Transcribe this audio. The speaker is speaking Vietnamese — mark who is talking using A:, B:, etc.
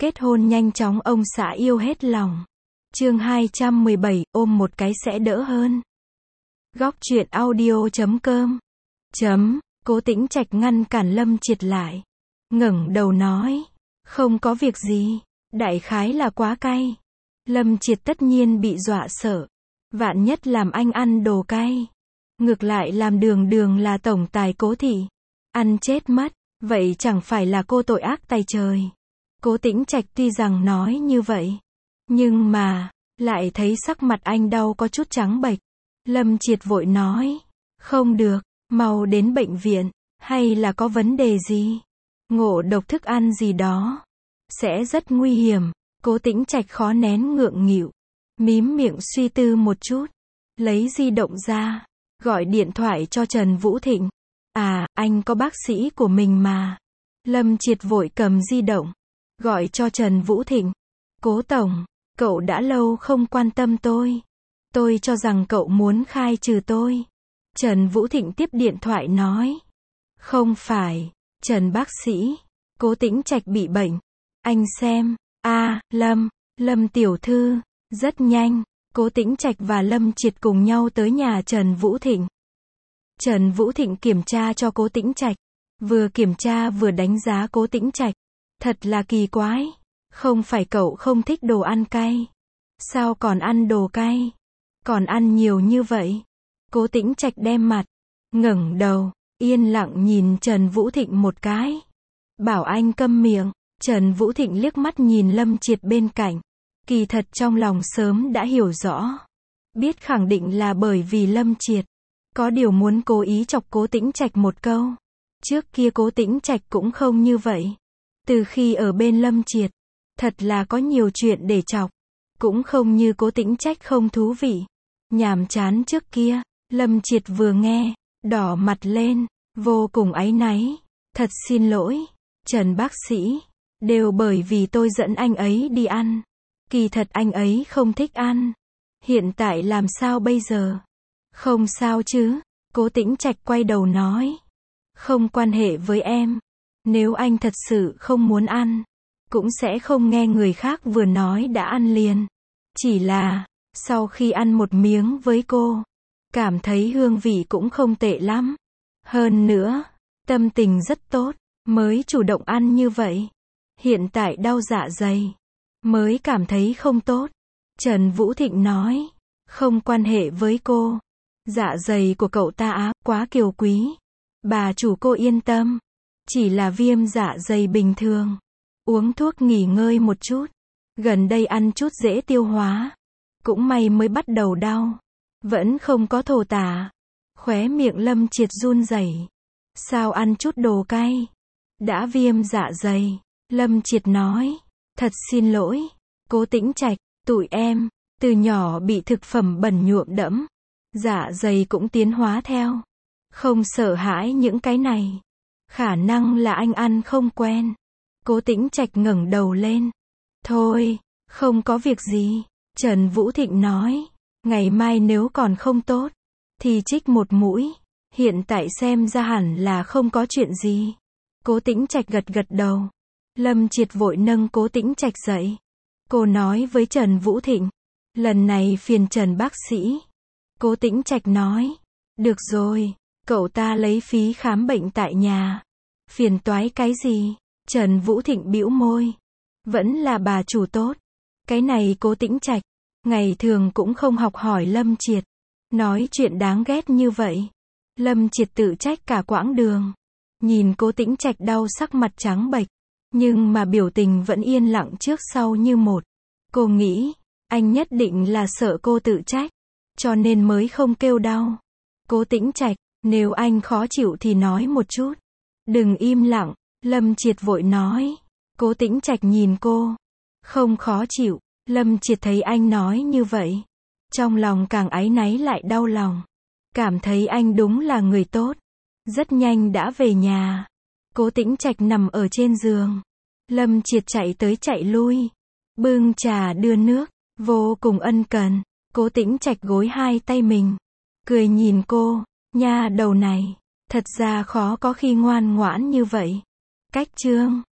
A: Kết hôn nhanh chóng ông xã yêu hết lòng. Chương 217, ôm một cái sẽ đỡ hơn. Góc truyện audio.com. Cố Tĩnh Trạch ngăn cản Lâm Triệt lại. Ngẩng đầu nói. Không có việc gì. Đại khái là quá cay. Lâm Triệt tất nhiên bị dọa sợ. Vạn nhất làm anh ăn đồ cay. Ngược lại làm Đường Đường là tổng tài Cố thị. Ăn chết mất. Vậy chẳng phải là cô tội ác tày trời. Cố Tĩnh Trạch tuy rằng nói như vậy. Nhưng mà, lại thấy sắc mặt anh đau có chút trắng bệch. Lâm Triệt vội nói. Không được, mau đến bệnh viện. Hay là có vấn đề gì? Ngộ độc thức ăn gì đó. Sẽ rất nguy hiểm. Cố Tĩnh Trạch khó nén ngượng nghịu. Mím miệng suy tư một chút. Lấy di động ra. Gọi điện thoại cho Trần Vũ Thịnh. À, anh có bác sĩ của mình mà. Lâm Triệt vội cầm di động. Gọi cho Trần Vũ Thịnh. Cố tổng, cậu đã lâu không quan tâm tôi. Tôi cho rằng cậu muốn khai trừ tôi. Trần Vũ Thịnh tiếp điện thoại nói. Không phải, Trần bác sĩ. Cố Tĩnh Trạch bị bệnh. Anh xem. Lâm tiểu thư. Rất nhanh, Cố Tĩnh Trạch và Lâm Triệt cùng nhau tới nhà Trần Vũ Thịnh. Trần Vũ Thịnh kiểm tra cho Cố Tĩnh Trạch. Vừa kiểm tra vừa đánh giá Cố Tĩnh Trạch. Thật là kỳ quái. Không phải cậu không thích đồ ăn cay. Sao còn ăn đồ cay? Còn ăn nhiều như vậy. Cố Tĩnh Trạch đem mặt. Ngẩng đầu. Yên lặng nhìn Trần Vũ Thịnh một cái. Bảo anh câm miệng. Trần Vũ Thịnh liếc mắt nhìn Lâm Triệt bên cạnh. Kỳ thật trong lòng sớm đã hiểu rõ. Biết khẳng định là bởi vì Lâm Triệt. Có điều muốn cố ý chọc Cố Tĩnh Trạch một câu. Trước kia Cố Tĩnh Trạch cũng không như vậy. Từ khi ở bên Lâm Triệt, thật là có nhiều chuyện để chọc. Cũng không như Cố Tĩnh Trạch không thú vị. Nhàm chán trước kia, Lâm Triệt vừa nghe, đỏ mặt lên, vô cùng áy náy. Thật xin lỗi, Trần bác sĩ, đều bởi vì tôi dẫn anh ấy đi ăn. Kỳ thật anh ấy không thích ăn. Hiện tại làm sao bây giờ? Không sao chứ, Cố Tĩnh Trạch quay đầu nói. Không quan hệ với em. Nếu anh thật sự không muốn ăn, cũng sẽ không nghe người khác vừa nói đã ăn liền. Chỉ là, sau khi ăn một miếng với cô, cảm thấy hương vị cũng không tệ lắm. Hơn nữa, tâm tình rất tốt, mới chủ động ăn như vậy. Hiện tại đau dạ dày, mới cảm thấy không tốt. Trần Vũ Thịnh nói, không quan hệ với cô. Dạ dày của cậu ta quá kiều quý. Bà chủ cô yên tâm. Chỉ là viêm dạ dày bình thường. Uống thuốc nghỉ ngơi một chút. Gần đây ăn chút dễ tiêu hóa. Cũng may mới bắt đầu đau. Vẫn không có thổ tả. Khóe miệng Lâm Triệt run rẩy. Sao ăn chút đồ cay? Đã viêm dạ dày. Lâm Triệt nói. Thật xin lỗi. Cố Tĩnh Trạch, tụi em, từ nhỏ bị thực phẩm bẩn nhuộm đẫm. Dạ dày cũng tiến hóa theo. Không sợ hãi những cái này. Khả năng là anh ăn không quen. Cố Tĩnh Trạch ngẩng đầu lên. Thôi, không có việc gì. Trần Vũ Thịnh nói. Ngày mai nếu còn không tốt, thì trích một mũi. Hiện tại xem ra hẳn là không có chuyện gì. Cố Tĩnh Trạch gật gật đầu. Lâm Triệt vội nâng Cố Tĩnh Trạch dậy. Cô nói với Trần Vũ Thịnh. Lần này phiền Trần bác sĩ. Cố Tĩnh Trạch nói. Được rồi, cậu ta lấy phí khám bệnh tại nhà. Phiền toái cái gì? Trần Vũ Thịnh bĩu môi. Vẫn là bà chủ tốt. Cái này Cố Tĩnh Trạch. Ngày thường cũng không học hỏi Lâm Triệt. Nói chuyện đáng ghét như vậy. Lâm Triệt tự trách cả quãng đường. Nhìn Cố Tĩnh Trạch đau sắc mặt trắng bệch. Nhưng mà biểu tình vẫn yên lặng trước sau như một. Cô nghĩ, anh nhất định là sợ cô tự trách. Cho nên mới không kêu đau. Cố Tĩnh Trạch, nếu anh khó chịu thì nói một chút. Đừng im lặng, Lâm Triệt vội nói. Cố Tĩnh Trạch nhìn cô. Không khó chịu. Lâm Triệt thấy anh nói như vậy. Trong lòng càng áy náy lại đau lòng. Cảm thấy anh đúng là người tốt. Rất nhanh đã về nhà. Cố Tĩnh Trạch nằm ở trên giường. Lâm Triệt chạy tới chạy lui. Bưng trà đưa nước. Vô cùng ân cần. Cố Tĩnh Trạch gối hai tay mình. Cười nhìn cô. Nha đầu này. Thật ra khó có khi ngoan ngoãn như vậy. Cách chương.